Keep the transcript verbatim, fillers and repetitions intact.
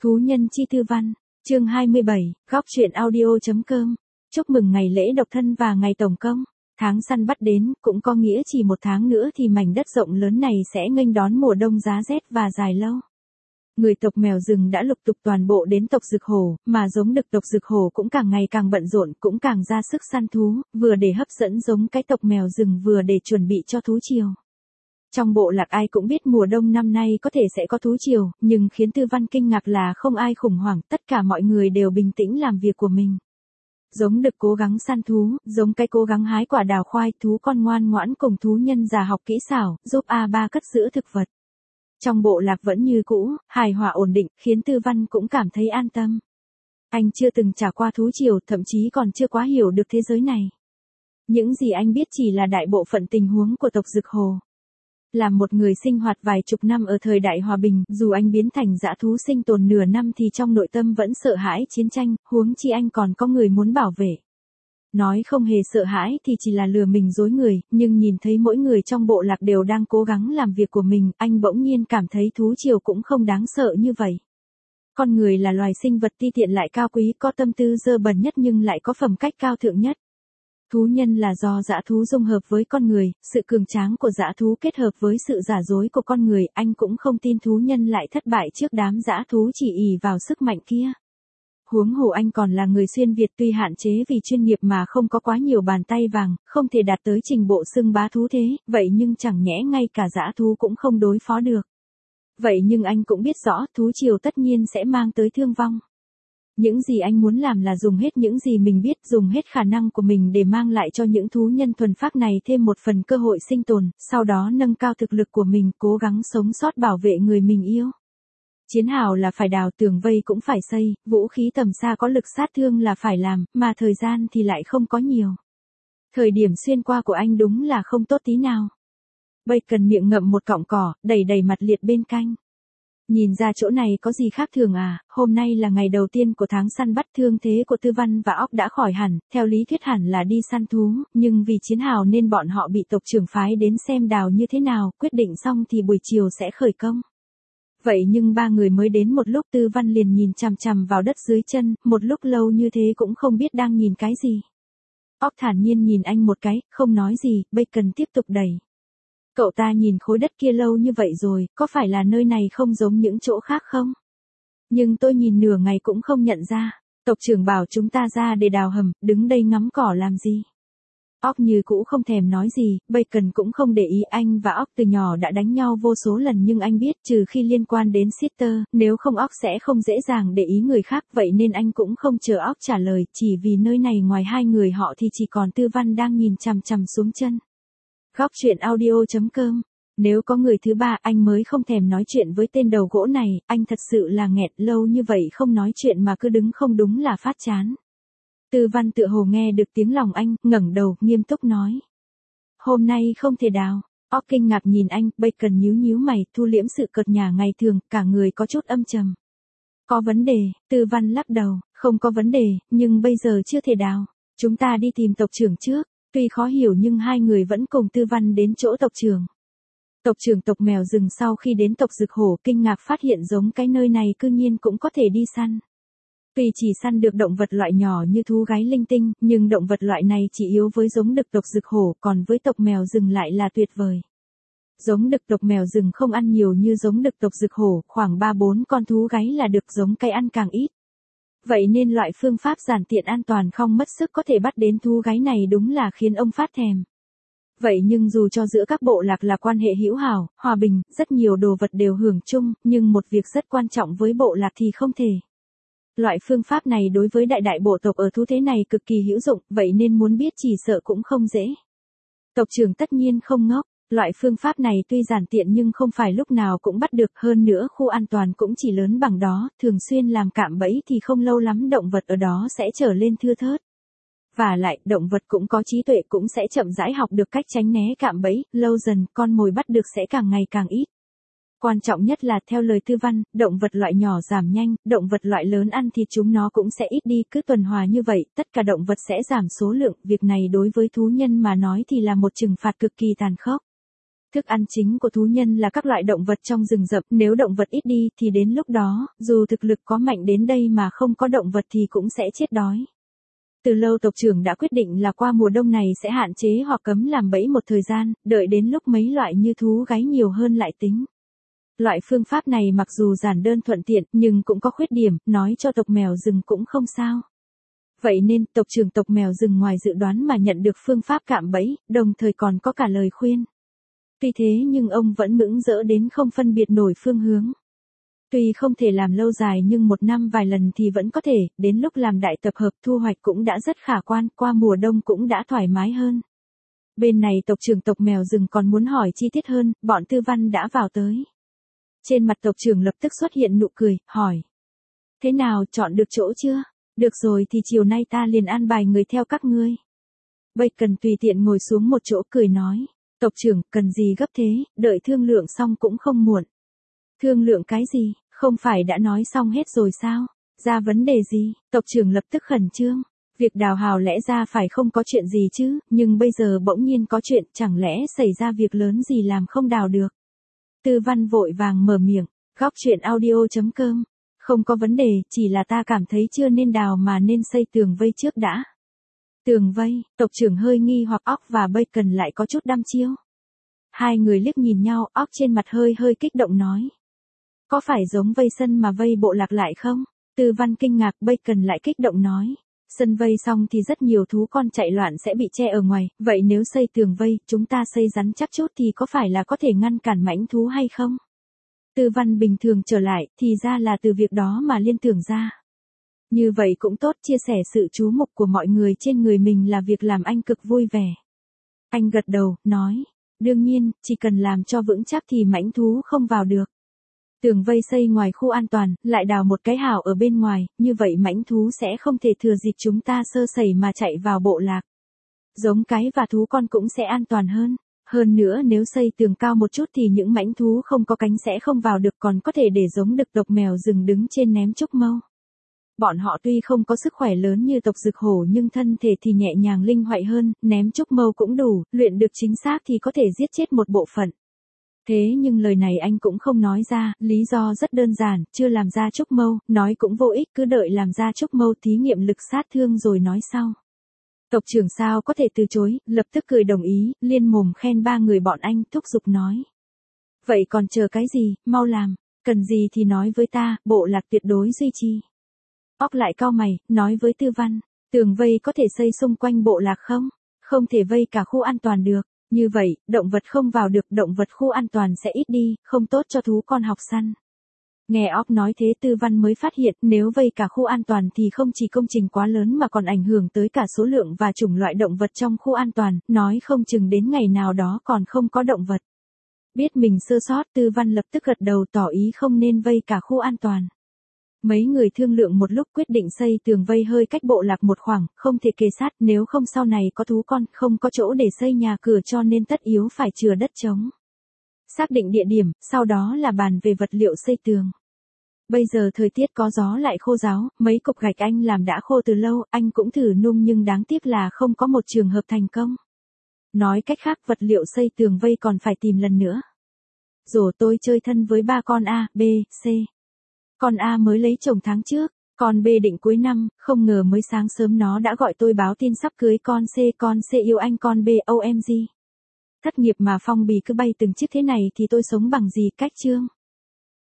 Thú nhân chi thư văn, chương hai mươi bảy, góc truyện audio.com. Chúc mừng ngày lễ độc thân và ngày tổng công. Tháng săn bắt đến, cũng có nghĩa chỉ một tháng nữa thì mảnh đất rộng lớn này sẽ nghênh đón mùa đông giá rét và dài lâu. Người tộc mèo rừng đã lục tục toàn bộ đến tộc Dực Hổ, mà giống đực tộc Dực Hổ cũng càng ngày càng bận rộn, cũng càng ra sức săn thú, vừa để hấp dẫn giống cái tộc mèo rừng vừa để chuẩn bị cho thú triều. Trong bộ lạc ai cũng biết mùa đông năm nay có thể sẽ có thú triều, nhưng khiến Tư Văn kinh ngạc là không ai khủng hoảng, tất cả mọi người đều bình tĩnh làm việc của mình. Giống đực cố gắng săn thú, giống cái cố gắng hái quả đào khoai, thú con ngoan ngoãn cùng thú nhân già học kỹ xảo, giúp A ba cất giữ thực vật. Trong bộ lạc vẫn như cũ, hài hòa ổn định, khiến Tư Văn cũng cảm thấy an tâm. Anh chưa từng trải qua thú triều, thậm chí còn chưa quá hiểu được thế giới này. Những gì anh biết chỉ là đại bộ phận tình huống của tộc Dực Hổ. Là một người sinh hoạt vài chục năm ở thời đại hòa bình, dù anh biến thành dã thú sinh tồn nửa năm thì trong nội tâm vẫn sợ hãi chiến tranh, huống chi anh còn có người muốn bảo vệ. Nói không hề sợ hãi thì chỉ là lừa mình dối người, nhưng nhìn thấy mỗi người trong bộ lạc đều đang cố gắng làm việc của mình, anh bỗng nhiên cảm thấy thú triều cũng không đáng sợ như vậy. Con người là loài sinh vật ti tiện lại cao quý, có tâm tư dơ bẩn nhất nhưng lại có phẩm cách cao thượng nhất. Thú nhân là do dã thú dung hợp với con người, sự cường tráng của dã thú kết hợp với sự giả dối của con người, anh cũng không tin thú nhân lại thất bại trước đám dã thú chỉ ỷ vào sức mạnh kia. Huống hồ anh còn là người xuyên Việt, tuy hạn chế vì chuyên nghiệp mà không có quá nhiều bàn tay vàng, không thể đạt tới trình bộ xưng bá thú thế, vậy nhưng chẳng nhẽ ngay cả dã thú cũng không đối phó được. Vậy nhưng anh cũng biết rõ thú triều tất nhiên sẽ mang tới thương vong. Những gì anh muốn làm là dùng hết những gì mình biết, dùng hết khả năng của mình để mang lại cho những thú nhân thuần phác này thêm một phần cơ hội sinh tồn, sau đó nâng cao thực lực của mình, cố gắng sống sót bảo vệ người mình yêu. Chiến hào là phải đào, tường vây cũng phải xây, vũ khí tầm xa có lực sát thương là phải làm, mà thời gian thì lại không có nhiều. Thời điểm xuyên qua của anh đúng là không tốt tí nào. Bacon miệng ngậm một cọng cỏ, đầy đầy mặt liệt bên canh. Nhìn ra chỗ này có gì khác thường à, hôm nay là ngày đầu tiên của tháng săn bắt, thương thế của Tư Văn và Óc đã khỏi hẳn, theo lý thuyết hẳn là đi săn thú, nhưng vì chiến hào nên bọn họ bị tộc trưởng phái đến xem đào như thế nào, quyết định xong thì buổi chiều sẽ khởi công. Vậy nhưng ba người mới đến một lúc Tư Văn liền nhìn chằm chằm vào đất dưới chân, một lúc lâu như thế cũng không biết đang nhìn cái gì. Óc thản nhiên nhìn anh một cái, không nói gì, Bacon tiếp tục đẩy. Cậu ta nhìn khối đất kia lâu như vậy rồi, có phải là nơi này không giống những chỗ khác không? Nhưng tôi nhìn nửa ngày cũng không nhận ra. Tộc trưởng bảo chúng ta ra để đào hầm, đứng đây ngắm cỏ làm gì? Óc như cũ không thèm nói gì, Bacon cũng không để ý, anh và Óc từ nhỏ đã đánh nhau vô số lần nhưng anh biết trừ khi liên quan đến Sister, nếu không Óc sẽ không dễ dàng để ý người khác, vậy nên anh cũng không chờ Óc trả lời, chỉ vì nơi này ngoài hai người họ thì chỉ còn Tư Văn đang nhìn chằm chằm xuống chân. Góc truyện audio.com. Nếu có người thứ ba anh mới không thèm nói chuyện với tên đầu gỗ này, anh thật sự là nghẹt, lâu như vậy không nói chuyện mà cứ đứng không đúng là phát chán. Tư Văn tựa hồ nghe được tiếng lòng anh, ngẩng đầu, nghiêm túc nói. Hôm nay không thể đào. Óc kinh ngạc nhìn anh, Bacon nhíu nhíu mày, thu liễm sự cợt nhả ngày thường, cả người có chút âm trầm. Có vấn đề, Tư Văn lắc đầu, không có vấn đề, nhưng bây giờ chưa thể đào. Chúng ta đi tìm tộc trưởng trước. Tuy khó hiểu nhưng hai người vẫn cùng Tư Văn đến chỗ tộc trưởng. Tộc trưởng tộc mèo rừng sau khi đến tộc Dực Hổ kinh ngạc phát hiện giống cái nơi này cư nhiên cũng có thể đi săn. Tuy chỉ săn được động vật loại nhỏ như thú gái linh tinh, nhưng động vật loại này chỉ yếu với giống đực tộc Dực Hổ, còn với tộc mèo rừng lại là tuyệt vời. Giống đực tộc mèo rừng không ăn nhiều như giống đực tộc Dực Hổ, khoảng ba bốn con thú gáy là được, giống cái ăn càng ít. Vậy nên loại phương pháp giản tiện an toàn không mất sức có thể bắt đến thú gáy này đúng là khiến ông phát thèm. Vậy nhưng dù cho giữa các bộ lạc là quan hệ hữu hảo, hòa bình, rất nhiều đồ vật đều hưởng chung, nhưng một việc rất quan trọng với bộ lạc thì không thể. Loại phương pháp này đối với đại đại bộ tộc ở thú thế này cực kỳ hữu dụng, vậy nên muốn biết chỉ sợ cũng không dễ. Tộc trưởng tất nhiên không ngốc. Loại phương pháp này tuy giản tiện nhưng không phải lúc nào cũng bắt được, hơn nữa khu an toàn cũng chỉ lớn bằng đó, thường xuyên làm cạm bẫy thì không lâu lắm động vật ở đó sẽ trở lên thưa thớt. Và lại, động vật cũng có trí tuệ, cũng sẽ chậm rãi học được cách tránh né cạm bẫy, lâu dần con mồi bắt được sẽ càng ngày càng ít. Quan trọng nhất là theo lời Tư Văn, động vật loại nhỏ giảm nhanh, động vật loại lớn ăn thịt chúng nó cũng sẽ ít đi, cứ tuần hòa như vậy, tất cả động vật sẽ giảm số lượng, việc này đối với thú nhân mà nói thì là một trừng phạt cực kỳ tàn khốc. Thức ăn chính của thú nhân là các loại động vật trong rừng rậm, nếu động vật ít đi thì đến lúc đó, dù thực lực có mạnh đến đây mà không có động vật thì cũng sẽ chết đói. Từ lâu tộc trưởng đã quyết định là qua mùa đông này sẽ hạn chế hoặc cấm làm bẫy một thời gian, đợi đến lúc mấy loại như thú gáy nhiều hơn lại tính. Loại phương pháp này mặc dù giản đơn thuận tiện nhưng cũng có khuyết điểm, nói cho tộc mèo rừng cũng không sao. Vậy nên tộc trưởng tộc mèo rừng ngoài dự đoán mà nhận được phương pháp cạm bẫy, đồng thời còn có cả lời khuyên. Tuy thế nhưng ông vẫn mững rỡ đến không phân biệt nổi phương hướng. Tuy không thể làm lâu dài nhưng một năm vài lần thì vẫn có thể, đến lúc làm đại tập hợp thu hoạch cũng đã rất khả quan, qua mùa đông cũng đã thoải mái hơn. Bên này tộc trưởng tộc mèo rừng còn muốn hỏi chi tiết hơn, bọn Tư Văn đã vào tới. Trên mặt tộc trưởng lập tức xuất hiện nụ cười, hỏi. Thế nào, chọn được chỗ chưa? Được rồi thì chiều nay ta liền an bài người theo các ngươi. Bacon tùy tiện ngồi xuống một chỗ cười nói. Tộc trưởng, cần gì gấp thế, đợi thương lượng xong cũng không muộn. Thương lượng cái gì, không phải đã nói xong hết rồi sao? Ra vấn đề gì? Tộc trưởng lập tức khẩn trương. Việc đào hào lẽ ra phải không có chuyện gì chứ, nhưng bây giờ bỗng nhiên có chuyện, chẳng lẽ xảy ra việc lớn gì làm không đào được. Tư Văn vội vàng mở miệng, góc chuyện audio chấm com. Không có vấn đề, chỉ là ta cảm thấy chưa nên đào mà nên xây tường vây trước đã. Tường vây, tộc trưởng hơi nghi hoặc óc và Bacon lại có chút đăm chiêu. Hai người liếc nhìn nhau, óc trên mặt hơi hơi kích động nói. Có phải giống vây sân mà vây bộ lạc lại không? Tư Văn kinh ngạc, Bacon lại kích động nói. Sân vây xong thì rất nhiều thú con chạy loạn sẽ bị che ở ngoài, vậy nếu xây tường vây, chúng ta xây rắn chắc chút thì có phải là có thể ngăn cản mãnh thú hay không? Tư Văn bình thường trở lại, thì ra là từ việc đó mà liên tưởng ra. Như vậy cũng tốt, chia sẻ sự chú mục của mọi người trên người mình là việc làm anh cực vui vẻ. Anh gật đầu, nói, đương nhiên, chỉ cần làm cho vững chắc thì mãnh thú không vào được. Tường vây xây ngoài khu an toàn, lại đào một cái hào ở bên ngoài, như vậy mãnh thú sẽ không thể thừa dịp chúng ta sơ sẩy mà chạy vào bộ lạc. Giống cái và thú con cũng sẽ an toàn hơn. Hơn nữa nếu xây tường cao một chút thì những mãnh thú không có cánh sẽ không vào được, còn có thể để giống đực tộc mèo rừng đứng trên ném trúc mâu. Bọn họ tuy không có sức khỏe lớn như tộc rực hổ nhưng thân thể thì nhẹ nhàng linh hoạt hơn, ném trúc mâu cũng đủ, luyện được chính xác thì có thể giết chết một bộ phận. Thế nhưng lời này anh cũng không nói ra, lý do rất đơn giản, chưa làm ra trúc mâu, nói cũng vô ích, cứ đợi làm ra trúc mâu thí nghiệm lực sát thương rồi nói sau. Tộc trưởng sao có thể từ chối, lập tức cười đồng ý, liên mồm khen ba người bọn anh, thúc giục nói. Vậy còn chờ cái gì, mau làm, cần gì thì nói với ta, bộ lạc tuyệt đối duy trì. Óc lại cau mày, nói với Tư Văn, tường vây có thể xây xung quanh bộ lạc không? Không thể vây cả khu an toàn được, như vậy, động vật không vào được, động vật khu an toàn sẽ ít đi, không tốt cho thú con học săn. Nghe óc nói thế Tư Văn mới phát hiện nếu vây cả khu an toàn thì không chỉ công trình quá lớn mà còn ảnh hưởng tới cả số lượng và chủng loại động vật trong khu an toàn, nói không chừng đến ngày nào đó còn không có động vật. Biết mình sơ sót Tư Văn lập tức gật đầu tỏ ý không nên vây cả khu an toàn. Mấy người thương lượng một lúc quyết định xây tường vây hơi cách bộ lạc một khoảng, không thể kề sát nếu không sau này có thú con, không có chỗ để xây nhà cửa cho nên tất yếu phải chừa đất trống. Xác định địa điểm, sau đó là bàn về vật liệu xây tường. Bây giờ thời tiết có gió lại khô ráo, mấy cục gạch anh làm đã khô từ lâu, anh cũng thử nung nhưng đáng tiếc là không có một trường hợp thành công. Nói cách khác vật liệu xây tường vây còn phải tìm lần nữa. Rồi tôi chơi thân với ba con A, B, C. Con A mới lấy chồng tháng trước, con B định cuối năm, không ngờ mới sáng sớm nó đã gọi tôi báo tin sắp cưới con C, con C yêu anh con B, O M G. Thất nghiệp mà phong bì cứ bay từng chiếc thế này thì tôi sống bằng gì, cách chương.